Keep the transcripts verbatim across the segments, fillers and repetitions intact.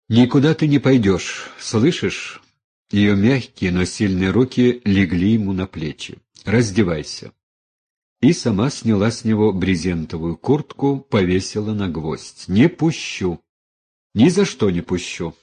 «Никуда ты не пойдешь, слышишь?» Ее мягкие, но сильные руки легли ему на плечи. «Раздевайся». И сама сняла с него брезентовую куртку, повесила на гвоздь. «Не пущу. Ни за что не пущу.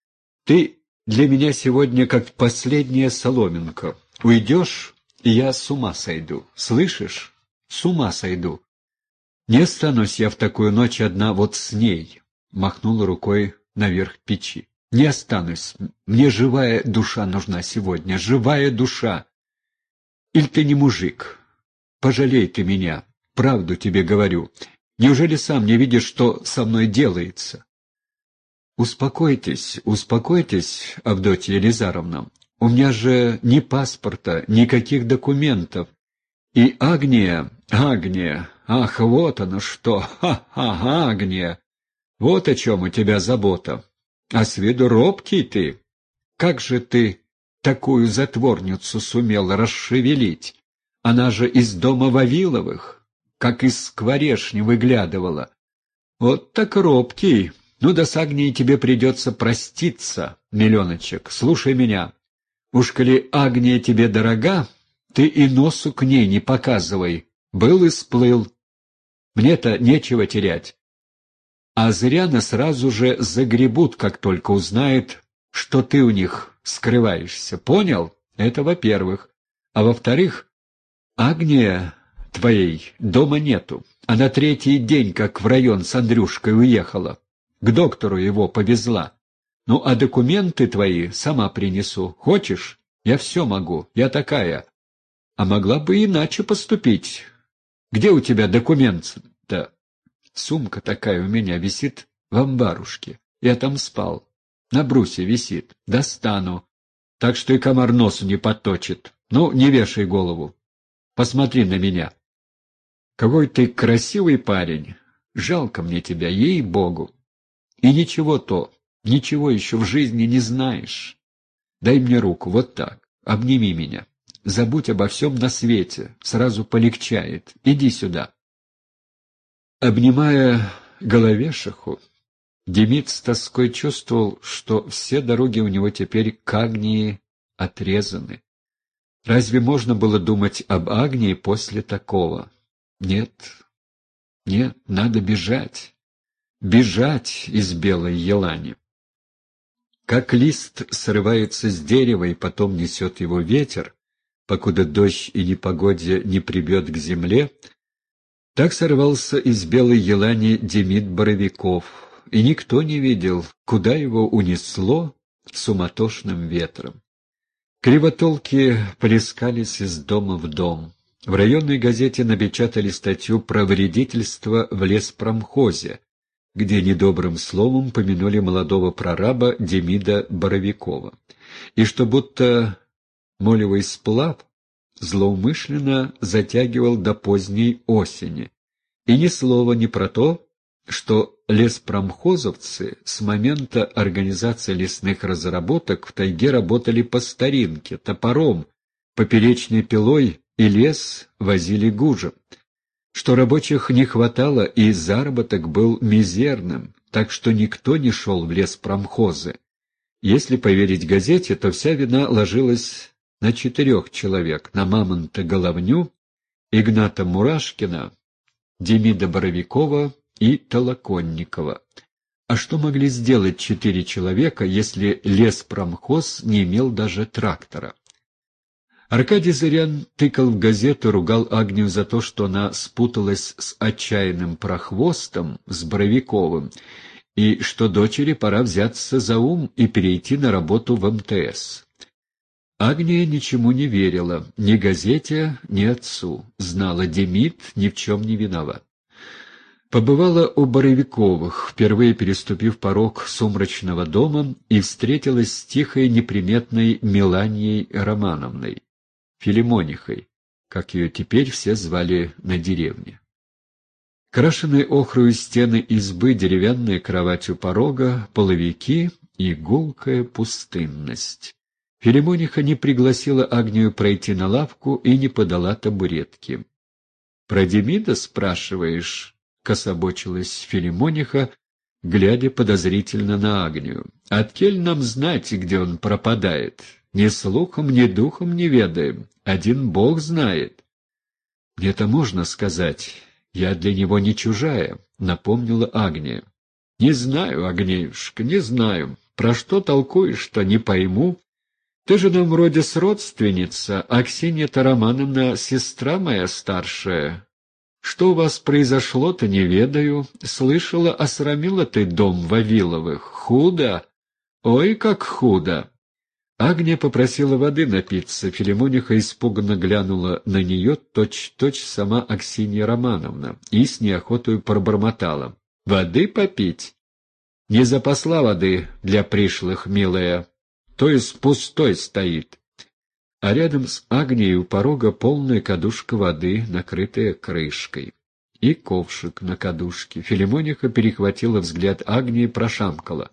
Ты для меня сегодня как последняя соломинка. Уйдешь, и я с ума сойду. Слышишь? С ума сойду. Не останусь я в такую ночь одна вот с ней», — махнула рукой наверх печи. «Не останусь. Мне живая душа нужна сегодня. Живая душа. Иль ты не мужик? Пожалей ты меня. Правду тебе говорю. Неужели сам не видишь, что со мной делается?» «Успокойтесь, успокойтесь, Авдотья Елизаровна. У меня же ни паспорта, никаких документов. И Агния, Агния, ах, вот оно что, ха-ха, Агния, вот о чем у тебя забота. А с виду робкий ты. Как же ты такую затворницу сумел расшевелить? Она же из дома Вавиловых, как из скворечни выглядывала. Вот так робкий. Ну да с Агнией тебе придется проститься, миллионочек. Слушай меня. Уж коли Агния тебе дорога, ты и носу к ней не показывай. Был и сплыл. Мне-то нечего терять. А зряно сразу же загребут, как только узнает, что ты у них скрываешься. Понял? Это во-первых. А во-вторых, Агния твоей дома нету. Она третий день, как в район с Андрюшкой уехала. К доктору его повезла. Ну, а документы твои сама принесу. Хочешь? Я все могу. Я такая. А могла бы иначе поступить. Где у тебя документ-то? Сумка такая у меня висит в амбарушке. Я там спал. На брусе висит. Достану. Так что и комар носу не подточит. Ну, не вешай голову. Посмотри на меня. Какой ты красивый парень. Жалко мне тебя, ей-богу. И ничего то, ничего еще в жизни не знаешь. Дай мне руку, вот так. Обними меня. Забудь обо всем на свете. Сразу полегчает. Иди сюда. Обнимая головешиху, Демид с тоской чувствовал, что все дороги у него теперь к Агнии отрезаны. Разве можно было думать об Агнии после такого? Нет, нет, надо бежать. Бежать из белой елани. Как лист срывается с дерева и потом несет его ветер, покуда дождь и непогодье не прибьет к земле, так сорвался из белой елани Демид Боровиков, и никто не видел, куда его унесло суматошным ветром. Кривотолки плескались из дома в дом. В районной газете напечатали статью про вредительство в леспромхозе, где недобрым словом помянули молодого прораба Демида Боровикова, и что будто молевый сплав злоумышленно затягивал до поздней осени, и ни слова не про то, что леспромхозовцы с момента организации лесных разработок в тайге работали по старинке, топором, поперечной пилой и лес возили гужем, что рабочих не хватало и заработок был мизерным, так что никто не шел в леспромхозы. Если поверить газете, то вся вина ложилась на четырех человек: на Мамонта Головню, Игната Мурашкина, Демида Боровикова и Толоконникова. А что могли сделать четыре человека, если леспромхоз не имел даже трактора? Аркадий Зырян тыкал в газету, ругал Агнию за то, что она спуталась с отчаянным прохвостом, с Боровиковым, и что дочери пора взяться за ум и перейти на работу в эм тэ эс. Агния ничему не верила, ни газете, ни отцу. Знала, Демид ни в чем не виноват. Побывала у Боровиковых, впервые переступив порог сумрачного дома, и встретилась с тихой неприметной Меланией Романовной, Филимонихой, как ее теперь все звали на деревне. Крашеные охрою стены избы, деревянная кровать у порога, половики и гулкая пустынность. Филимониха не пригласила Агнию пройти на лавку и не подала табуретки. — Про Демида спрашиваешь? — кособочилась Филимониха, глядя подозрительно на Агнию. «Откель нам знать, где он пропадает? Ни слухом, ни духом не ведаем. Один Бог знает». «Мне-то можно сказать. Я для него не чужая», — напомнила Агния. «Не знаю, Агнеюшка, не знаю. Про что толкуешь-то, не пойму. Ты же нам вроде с родственница, а Ксения-то Романовна сестра моя старшая. Что у вас произошло-то, не ведаю. Слышала, осрамила ты дом Вавиловых. Худо? Ой, как худо!» Агния попросила воды напиться. Филимониха испуганно глянула на нее, точь-точь сама Аксинья Романовна, и с неохотою пробормотала: «Воды попить? Не запасла воды для пришлых, милая, то есть пустой стоит». А рядом с Агнией у порога полная кадушка воды, накрытая крышкой, и ковшик на кадушке. Филимониха перехватила взгляд Агнии и прошамкала: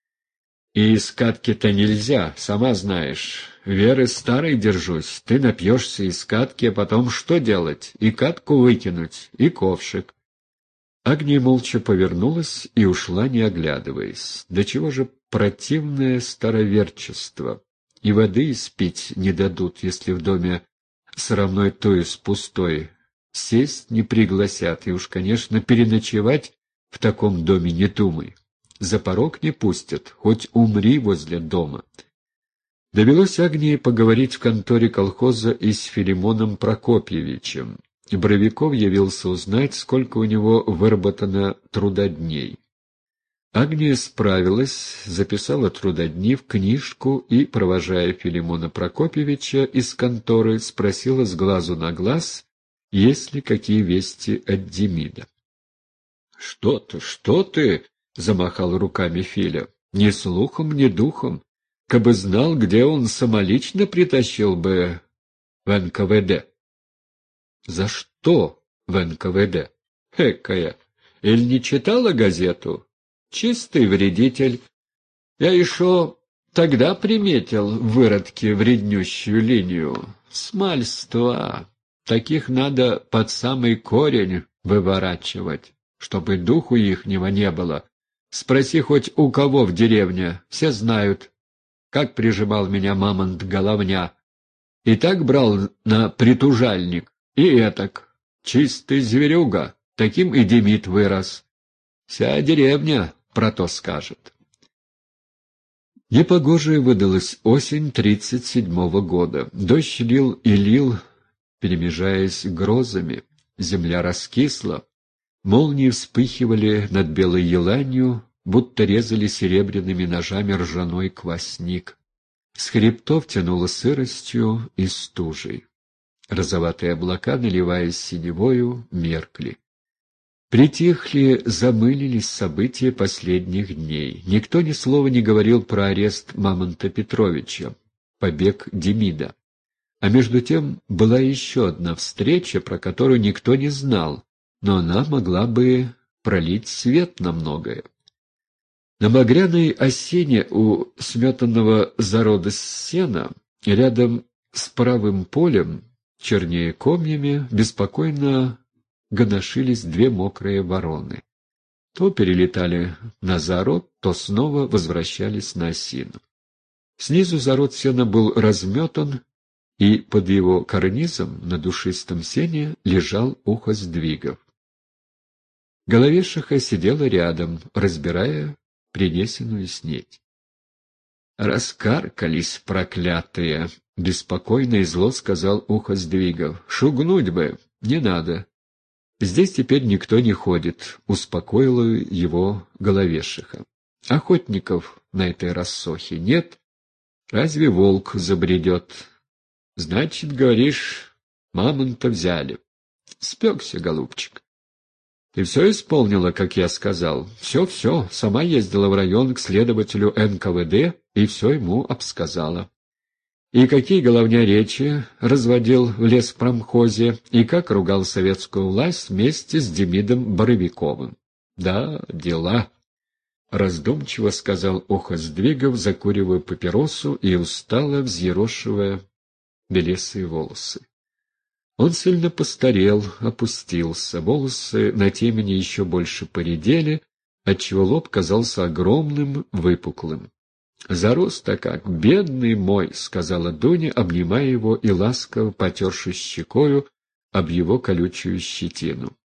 «И из катки-то нельзя, сама знаешь. Веры старой держусь. Ты напьешься из катки, а потом что делать? И катку выкинуть, и ковшик». Агния молча повернулась и ушла, не оглядываясь. Да чего же противное староверчество! И воды испить не дадут, если в доме срамной то есть пустой. Сесть не пригласят, и уж, конечно, переночевать в таком доме не думай. За порог не пустят, хоть умри возле дома. Довелось Агнии поговорить в конторе колхоза и с Филимоном Прокопьевичем. Боровиков явился узнать, сколько у него выработано трудодней. Агния справилась, записала трудодни в книжку и, провожая Филимона Прокопьевича из конторы, спросила с глазу на глаз, есть ли какие вести от Демида. «Что ты, что ты?» — замахал руками Филя. «Ни слухом, ни духом. Кабы знал, где он, самолично притащил бы в эн ка вэ дэ». «За что в эн ка вэ дэ? Экая! Иль не читала газету? Чистый вредитель. Я еще тогда приметил в выродке вреднющую линию. Смальства. Таких надо под самый корень выворачивать, чтобы духу ихнего не было. Спроси хоть у кого в деревне, все знают, как прижимал меня мамонт-головня. И так брал на притужальник, и этак. Чистый зверюга, таким и Демид вырос. Вся деревня про то скажет». Непогожая выдалась осень тридцать седьмого года. Дождь лил и лил, перемежаясь грозами. Земля раскисла. Молнии вспыхивали над белой еланью, будто резали серебряными ножами ржаной квасник. С хребтов тянуло сыростью и стужей. Розоватые облака, наливаясь синевою, меркли. Притихли, замылились события последних дней. Никто ни слова не говорил про арест Мамонта Петровича, побег Демида. А между тем была еще одна встреча, про которую никто не знал, но она могла бы пролить свет на многое. На багряной осине у сметанного зарода сена, рядом с правым полем, чернее комьями, беспокойно гоношились две мокрые вороны. То перелетали на зарод, то снова возвращались на осину. Снизу зарод сена был разметан, и под его карнизом на душистом сене лежал ухо сдвигов. Головешиха сидела рядом, разбирая принесенную снедь. «Раскаркались, проклятые!» — беспокойно и зло сказал ухо сдвигов. «Шугнуть бы! Не надо! Здесь теперь никто не ходит», — успокоила его Головешиха. «Охотников на этой рассохе нет. Разве волк забредет? Значит, говоришь, мамонта взяли. Спекся, голубчик. Ты все исполнила, как я сказал? Все-все. Сама ездила в район к следователю эн ка вэ дэ и все ему обсказала. И какие головня речи разводил в леспромхозе, и как ругал советскую власть вместе с Демидом Боровиковым. Да, дела. Раздумчиво сказал ухо сдвигов, закуривая папиросу и устало взъерошивая белесые волосы. Он сильно постарел, опустился, волосы на темени еще больше поредели, отчего лоб казался огромным, выпуклым. «Зарос-то как, бедный мой!» — сказала Дуня, обнимая его и ласково потершись щекою об его колючую щетину.